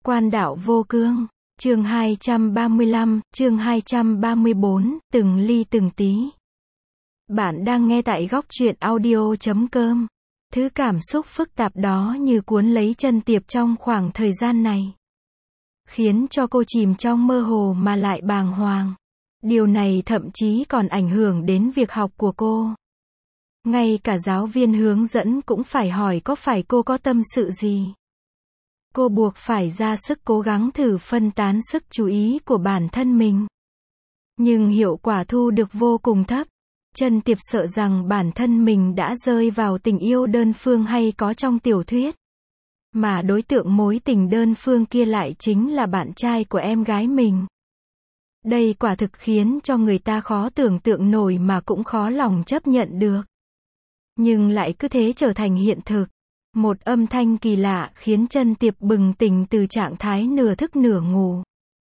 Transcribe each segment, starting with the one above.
Quan đạo vô cương, chương 235, chương 234, từng ly từng tí. Bạn đang nghe tại góc truyện audio.com. Thứ cảm xúc phức tạp đó như cuốn lấy Chân Tiệp trong khoảng thời gian này, khiến cho cô chìm trong mơ hồ mà lại bàng hoàng. Điều này thậm chí còn ảnh hưởng đến việc học của cô. Ngay cả giáo viên hướng dẫn cũng phải hỏi có phải cô có tâm sự gì. Cô buộc phải ra sức cố gắng thử phân tán sức chú ý của bản thân mình. Nhưng hiệu quả thu được vô cùng thấp. Chân Tiệp sợ rằng bản thân mình đã rơi vào tình yêu đơn phương hay có trong tiểu thuyết. Mà đối tượng mối tình đơn phương kia lại chính là bạn trai của em gái mình. Đây quả thực khiến cho người ta khó tưởng tượng nổi mà cũng khó lòng chấp nhận được. Nhưng lại cứ thế trở thành hiện thực. Một âm thanh kỳ lạ khiến Chân Tiệp bừng tỉnh từ trạng thái nửa thức nửa ngủ.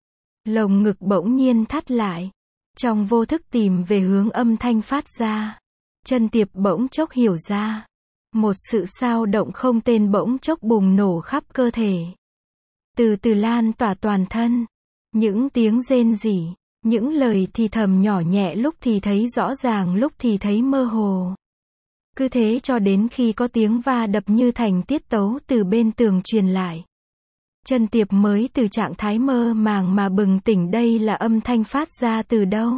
Lồng ngực bỗng nhiên thắt lại. Trong vô thức tìm về hướng âm thanh phát ra. Chân Tiệp bỗng chốc hiểu ra. Một sự xao động không tên bỗng chốc bùng nổ khắp cơ thể. Từ từ lan tỏa toàn thân. Những tiếng rên rỉ, những lời thì thầm nhỏ nhẹ lúc thì thấy rõ ràng lúc thì thấy mơ hồ. Cứ thế cho đến khi có tiếng va đập như thành tiết tấu từ bên tường truyền lại. Chân Tiệp mới từ trạng thái mơ màng mà bừng tỉnh, đây là âm thanh phát ra từ đâu.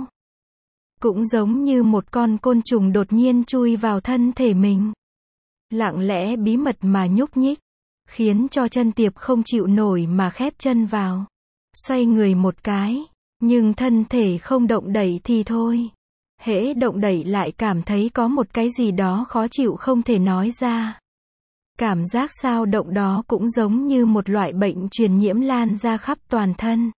Cũng giống như một con côn trùng đột nhiên chui vào thân thể mình. Lặng lẽ bí mật mà nhúc nhích. Khiến cho Chân Tiệp không chịu nổi mà khép chân vào. Xoay người một cái. Nhưng thân thể không động đậy thì thôi. Hễ động đậy lại cảm thấy có một cái gì đó khó chịu không thể nói ra. Cảm giác xao động đó cũng giống như một loại bệnh truyền nhiễm lan ra khắp toàn thân.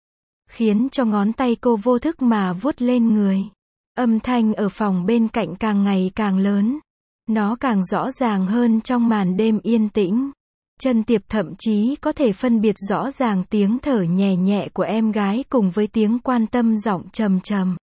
Khiến cho ngón tay cô vô thức mà vuốt lên người. Âm thanh ở phòng bên cạnh càng ngày càng lớn. Nó càng rõ ràng hơn trong màn đêm yên tĩnh. Chân Tiệp thậm chí có thể phân biệt rõ ràng tiếng thở nhẹ nhẹ của em gái cùng với tiếng quan tâm giọng trầm trầm.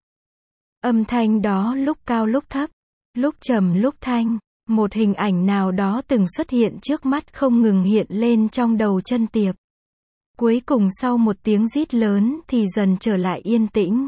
Âm thanh đó lúc cao lúc thấp, lúc trầm lúc thanh. Một hình ảnh nào đó từng xuất hiện trước mắt không ngừng hiện lên trong đầu Chân Tiệp. Cuối cùng sau một tiếng rít lớn thì dần trở lại yên tĩnh.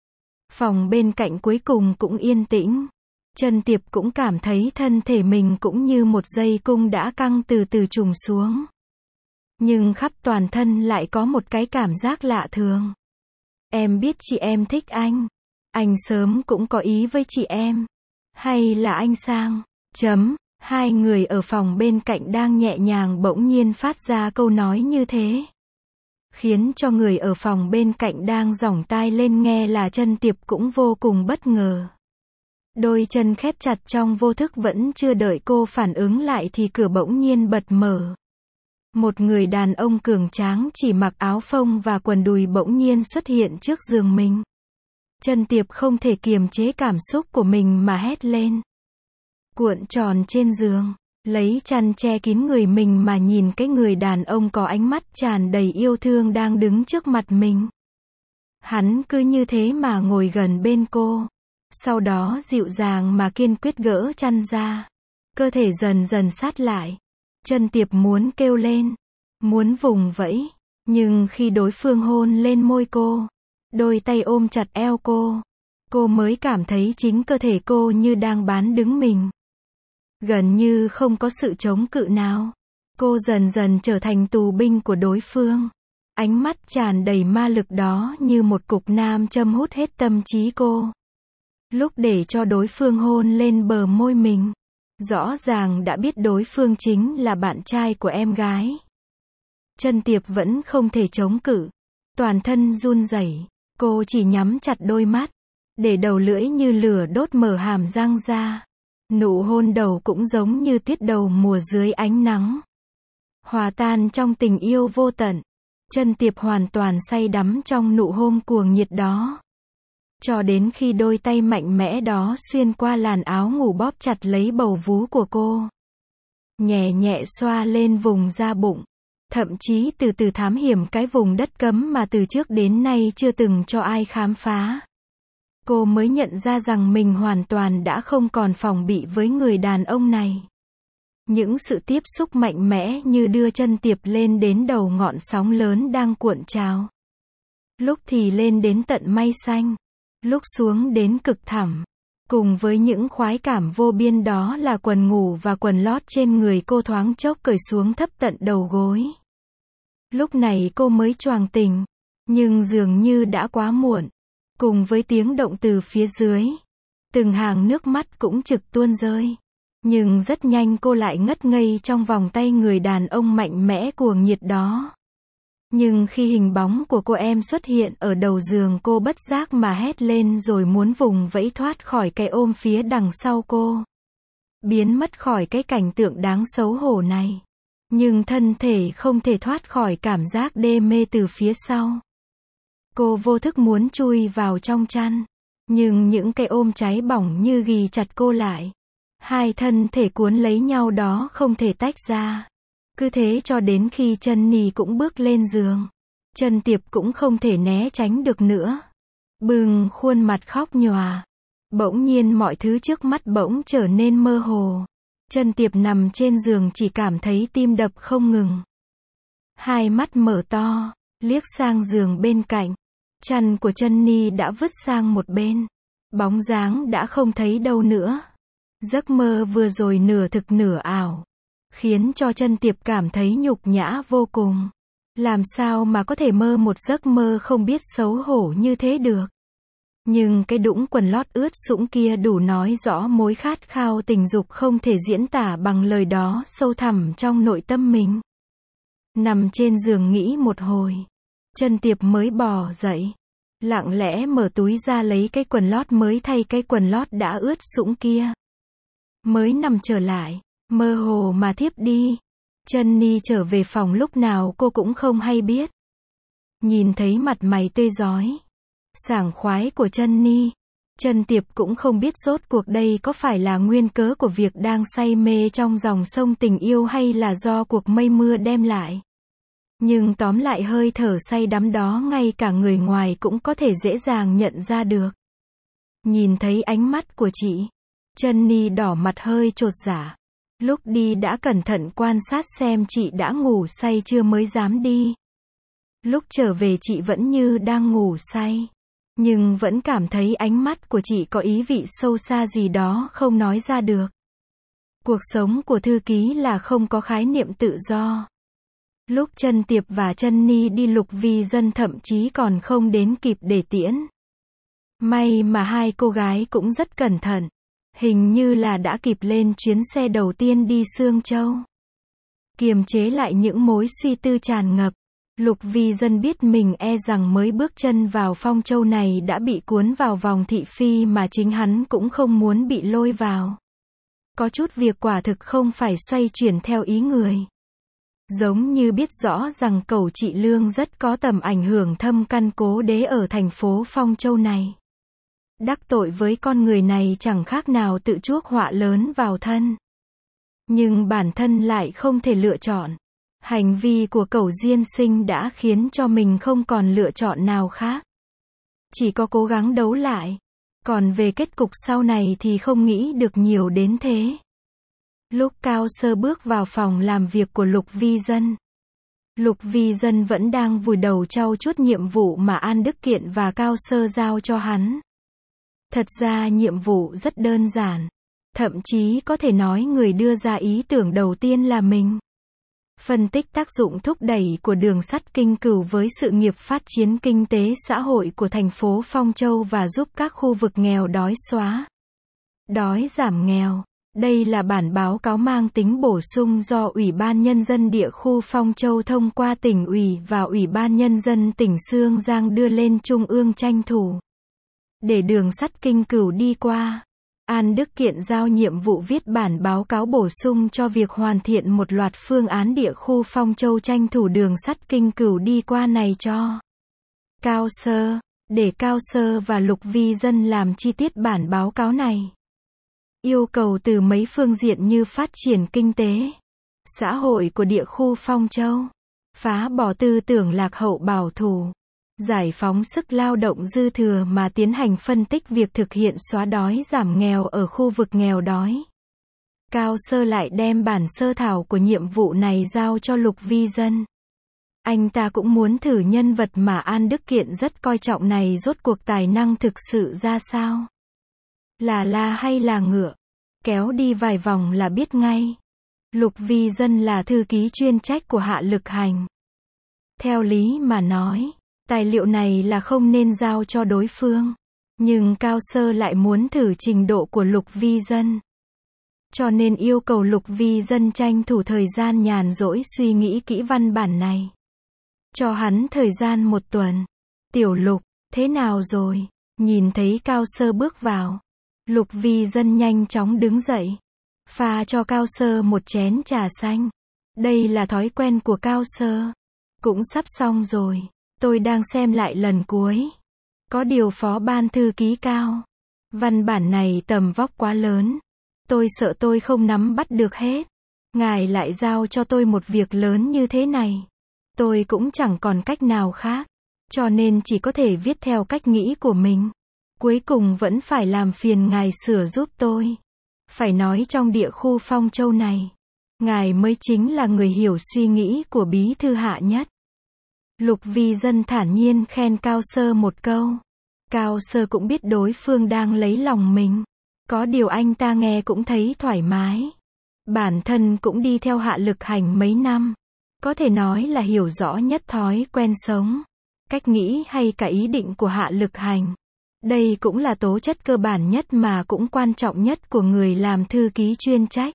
Phòng bên cạnh cuối cùng cũng yên tĩnh. Chân Tiệp cũng cảm thấy thân thể mình cũng như một dây cung đã căng từ từ trùng xuống. Nhưng khắp toàn thân lại có một cái cảm giác lạ thường. Em biết chị em thích anh. Anh sớm cũng có ý với chị em. Hay là anh sang? Hai người ở phòng bên cạnh đang nhẹ nhàng bỗng nhiên phát ra câu nói như thế. Khiến cho người ở phòng bên cạnh đang giỏng tai lên nghe là Chân Tiệp cũng vô cùng bất ngờ. Đôi chân khép chặt trong vô thức vẫn chưa đợi cô phản ứng lại thì cửa bỗng nhiên bật mở. Một người đàn ông cường tráng chỉ mặc áo phông và quần đùi bỗng nhiên xuất hiện trước giường mình. Chân Tiệp không thể kiềm chế cảm xúc của mình mà hét lên. Cuộn tròn trên giường, lấy chăn che kín người mình mà nhìn cái người đàn ông có ánh mắt tràn đầy yêu thương đang đứng trước mặt mình. Hắn cứ như thế mà ngồi gần bên cô. Sau đó dịu dàng mà kiên quyết gỡ chăn ra. Cơ thể dần dần sát lại. Chân Tiệp muốn kêu lên, muốn vùng vẫy. Nhưng khi đối phương hôn lên môi cô, đôi tay ôm chặt eo cô mới cảm thấy chính cơ thể cô như đang bán đứng mình. Gần như không có sự chống cự nào. Cô dần dần trở thành tù binh của đối phương. Ánh mắt tràn đầy ma lực đó như một cục nam châm hút hết tâm trí cô. Lúc để cho đối phương hôn lên bờ môi mình, rõ ràng đã biết đối phương chính là bạn trai của em gái. Chân Tiệp vẫn không thể chống cự. Toàn thân run rẩy. Cô chỉ nhắm chặt đôi mắt. Để đầu lưỡi như lửa đốt mở hàm răng ra. Nụ hôn đầu cũng giống như tuyết đầu mùa dưới ánh nắng. Hòa tan trong tình yêu vô tận. Chân Tiệp hoàn toàn say đắm trong nụ hôn cuồng nhiệt đó. Cho đến khi đôi tay mạnh mẽ đó xuyên qua làn áo ngủ bóp chặt lấy bầu vú của cô. Nhẹ nhẹ xoa lên vùng da bụng. Thậm chí từ từ thám hiểm cái vùng đất cấm mà từ trước đến nay chưa từng cho ai khám phá. Cô mới nhận ra rằng mình hoàn toàn đã không còn phòng bị với người đàn ông này. Những sự tiếp xúc mạnh mẽ như đưa chân Tiệp lên đến đầu ngọn sóng lớn đang cuộn trào. Lúc thì lên đến tận mây xanh, lúc xuống đến cực thẳm. Cùng với những khoái cảm vô biên đó là quần ngủ và quần lót trên người cô thoáng chốc cởi xuống thấp tận đầu gối. Lúc này cô mới choàng tỉnh, nhưng dường như đã quá muộn. Cùng với tiếng động từ phía dưới, từng hàng nước mắt cũng trực tuôn rơi. Nhưng rất nhanh cô lại ngất ngây trong vòng tay người đàn ông mạnh mẽ cuồng nhiệt đó. Nhưng khi hình bóng của cô em xuất hiện ở đầu giường, cô bất giác mà hét lên rồi muốn vùng vẫy thoát khỏi cái ôm phía đằng sau cô. Biến mất khỏi cái cảnh tượng đáng xấu hổ này. Nhưng thân thể không thể thoát khỏi cảm giác đê mê từ phía sau. Cô vô thức muốn chui vào trong chăn. Nhưng những cái ôm cháy bỏng như ghì chặt cô lại. Hai thân thể cuốn lấy nhau đó không thể tách ra. Cứ thế cho đến khi chân Nhi cũng bước lên giường. Chân Tiệp cũng không thể né tránh được nữa. Bừng khuôn mặt khóc nhòa. Bỗng nhiên mọi thứ trước mắt bỗng trở nên mơ hồ. Chân Tiệp nằm trên giường chỉ cảm thấy tim đập không ngừng. Hai mắt mở to, liếc sang giường bên cạnh. Chăn của chân Nhi đã vứt sang một bên. Bóng dáng đã không thấy đâu nữa. Giấc mơ vừa rồi nửa thực nửa ảo. Khiến cho chân Tiệp cảm thấy nhục nhã vô cùng. Làm sao mà có thể mơ một giấc mơ không biết xấu hổ như thế được. Nhưng cái đũng quần lót ướt sũng kia đủ nói rõ mối khát khao tình dục không thể diễn tả bằng lời đó sâu thẳm trong nội tâm mình. Nằm trên giường nghĩ một hồi. Chân Tiệp mới bò dậy. Lặng lẽ mở túi ra lấy cái quần lót mới thay cái quần lót đã ướt sũng kia. Mới nằm trở lại. Mơ hồ mà thiếp đi. Chân Nhi trở về phòng lúc nào cô cũng không hay biết. Nhìn thấy mặt mày tươi rói, sảng khoái của chân Nhi, chân Tiệp cũng không biết rốt cuộc đây có phải là nguyên cớ của việc đang say mê trong dòng sông tình yêu hay là do cuộc mây mưa đem lại. Nhưng tóm lại hơi thở say đắm đó ngay cả người ngoài cũng có thể dễ dàng nhận ra được. Nhìn thấy ánh mắt của chị, chân Nhi đỏ mặt hơi chột dạ. Lúc đi đã cẩn thận quan sát xem chị đã ngủ say chưa mới dám đi. Lúc trở về chị vẫn như đang ngủ say. Nhưng vẫn cảm thấy ánh mắt của chị có ý vị sâu xa gì đó không nói ra được. Cuộc sống của thư ký là không có khái niệm tự do. Lúc chân Tiệp và chân Nhi đi Lục Vi Dân thậm chí còn không đến kịp để tiễn. May mà hai cô gái cũng rất cẩn thận. Hình như là đã kịp lên chuyến xe đầu tiên đi Sương Châu. Kiềm chế lại những mối suy tư tràn ngập. Lục Vi Dân biết mình e rằng mới bước chân vào Phong Châu này đã bị cuốn vào vòng thị phi mà chính hắn cũng không muốn bị lôi vào. Có chút việc quả thực không phải xoay chuyển theo ý người. Giống như biết rõ rằng cẩu chị Lương rất có tầm ảnh hưởng thâm căn cố đế ở thành phố Phong Châu này. Đắc tội với con người này chẳng khác nào tự chuốc họa lớn vào thân. Nhưng bản thân lại không thể lựa chọn. Hành vi của cẩu Diên Sinh đã khiến cho mình không còn lựa chọn nào khác. Chỉ có cố gắng đấu lại. Còn về kết cục sau này thì không nghĩ được nhiều đến thế. Lúc Cao Sơ bước vào phòng làm việc của Lục Vi Dân. Lục Vi Dân vẫn đang vùi đầu trau chuốt nhiệm vụ mà An Đức Kiện và Cao Sơ giao cho hắn. Thật ra nhiệm vụ rất đơn giản. Thậm chí có thể nói người đưa ra ý tưởng đầu tiên là mình. Phân tích tác dụng thúc đẩy của đường sắt Kinh Cửu với sự nghiệp phát triển kinh tế xã hội của thành phố Phong Châu và giúp các khu vực nghèo đói xóa đói giảm nghèo. Đây là bản báo cáo mang tính bổ sung do Ủy ban Nhân dân địa khu Phong Châu thông qua tỉnh ủy và Ủy ban Nhân dân tỉnh Sương Giang đưa lên Trung ương tranh thủ. Để đường sắt Kinh Cửu đi qua, An Đức Kiện giao nhiệm vụ viết bản báo cáo bổ sung cho việc hoàn thiện một loạt phương án địa khu Phong Châu tranh thủ đường sắt Kinh Cửu đi qua này cho Cao Sơ, để Cao Sơ và Lục Vi Dân làm chi tiết bản báo cáo này. Yêu cầu từ mấy phương diện như phát triển kinh tế, xã hội của địa khu Phong Châu, phá bỏ tư tưởng lạc hậu bảo thủ, giải phóng sức lao động dư thừa mà tiến hành phân tích việc thực hiện xóa đói giảm nghèo ở khu vực nghèo đói. Cao Sơ lại đem bản sơ thảo của nhiệm vụ này giao cho Lục Vi Dân. Anh ta cũng muốn thử nhân vật mà An Đức Kiện rất coi trọng này rốt cuộc tài năng thực sự ra sao. Là la hay là ngựa? Kéo đi vài vòng là biết ngay. Lục Vi Dân là thư ký chuyên trách của Hạ Lực Hành. Theo lý mà nói, tài liệu này là không nên giao cho đối phương. Nhưng Cao Sơ lại muốn thử trình độ của Lục Vi Dân. Cho nên yêu cầu Lục Vi Dân tranh thủ thời gian nhàn rỗi suy nghĩ kỹ văn bản này. Cho hắn thời gian 1 tuần. Tiểu Lục, thế nào rồi? Nhìn thấy Cao Sơ bước vào. Lục Vi Dân nhanh chóng đứng dậy. Pha cho Cao Sơ một chén trà xanh. Đây là thói quen của Cao Sơ. Cũng sắp xong rồi. Tôi đang xem lại lần cuối. Có điều phó ban thư ký Cao. Văn bản này tầm vóc quá lớn. Tôi sợ tôi không nắm bắt được hết. Ngài lại giao cho tôi một việc lớn như thế này. Tôi cũng chẳng còn cách nào khác. Cho nên chỉ có thể viết theo cách nghĩ của mình. Cuối cùng vẫn phải làm phiền ngài sửa giúp tôi. Phải nói trong địa khu Phong Châu này, ngài mới chính là người hiểu suy nghĩ của bí thư Hạ nhất. Lục Vi Dân thản nhiên khen Cao Sơ một câu. Cao Sơ cũng biết đối phương đang lấy lòng mình. Có điều anh ta nghe cũng thấy thoải mái. Bản thân cũng đi theo Hạ Lực Hành mấy năm. Có thể nói là hiểu rõ nhất thói quen sống, cách nghĩ hay cả ý định của Hạ Lực Hành. Đây cũng là tố chất cơ bản nhất mà cũng quan trọng nhất của người làm thư ký chuyên trách.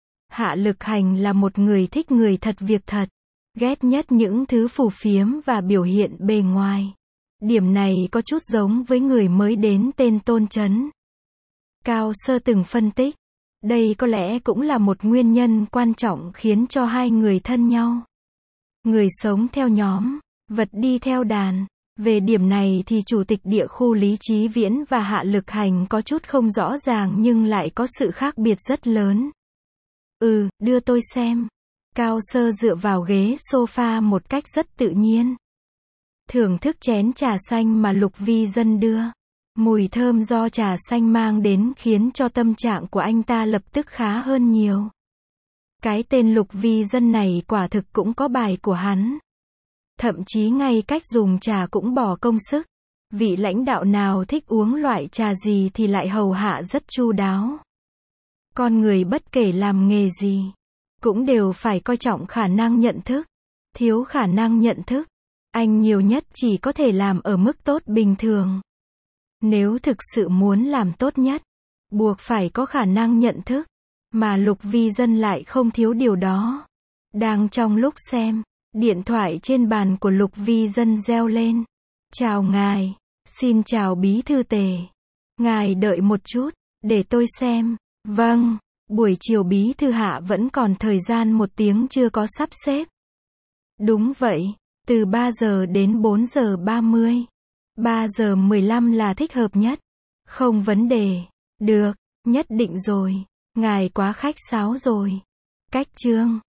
Hạ Lực Hành là một người thích người thật việc thật, ghét nhất những thứ phù phiếm và biểu hiện bề ngoài. Điểm này có chút giống với người mới đến tên Tôn Chấn. Cao Sơ từng phân tích, đây có lẽ cũng là một nguyên nhân quan trọng khiến cho hai người thân nhau. Người sống theo nhóm, vật đi theo đàn. Về điểm này thì Chủ tịch địa khu Lý Chí Viễn và Hạ Lực Hành có chút không rõ ràng nhưng lại có sự khác biệt rất lớn. Đưa tôi xem. Cao Sơ dựa vào ghế sofa một cách rất tự nhiên. Thưởng thức chén trà xanh mà Lục Vi Dân đưa. Mùi thơm do trà xanh mang đến khiến cho tâm trạng của anh ta lập tức khá hơn nhiều. Cái tên Lục Vi Dân này quả thực cũng có bài của hắn. Thậm chí ngay cách dùng trà cũng bỏ công sức. Vị lãnh đạo nào thích uống loại trà gì thì lại hầu hạ rất chu đáo. Con người bất kể làm nghề gì, cũng đều phải coi trọng khả năng nhận thức. Thiếu khả năng nhận thức, anh nhiều nhất chỉ có thể làm ở mức tốt bình thường. Nếu thực sự muốn làm tốt nhất, buộc phải có khả năng nhận thức. Mà Lục Vi Dân lại không thiếu điều đó. Đang trong lúc xem, điện thoại trên bàn của Lục Vi Dân reo lên. Chào ngài, xin chào bí thư Tề. Ngài đợi một chút, để tôi xem. Vâng, buổi chiều bí thư Hạ vẫn còn thời gian 1 tiếng chưa có sắp xếp. Đúng vậy, từ 3 giờ đến 4 giờ 30. 3 giờ 15 là thích hợp nhất. Không vấn đề. Được, nhất định rồi. Ngài quá khách sáo rồi. Cách chương.